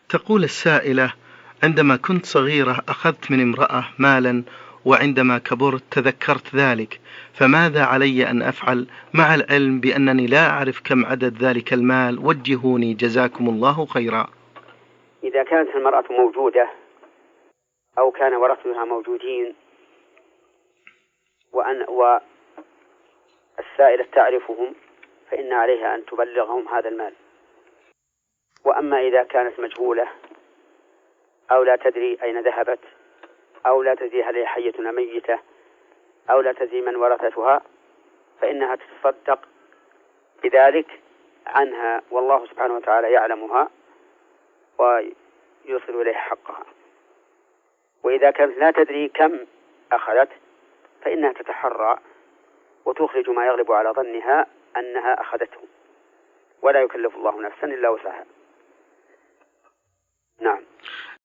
تقول السائلة: عندما كنت صغيرة أخذت من امرأة مالا، وعندما كبرت تذكرت ذلك، فماذا علي أن أفعل مع العلم بأنني لا أعرف كم عدد ذلك المال؟ وجهوني جزاكم الله خيرا. إذا كانت المرأة موجودة أو كان ورثتها موجودين والسائلة تعرفهم، فإن عليها أن تبلغهم هذا المال. وأما إذا كانت مجهولة أو لا تدري أين ذهبت أو لا تدري هل هي حية أم ميتة أو لا تدري من ورثتها، فإنها تتصدق بذلك عنها، والله سبحانه وتعالى يعلمها ويوصل إليها حقها. وإذا كانت لا تدري كم أخذت فإنها تتحرى وتخرج ما يغلب على ظنها أنها أخذته، ولا يكلف الله نفسا إلا وسعها.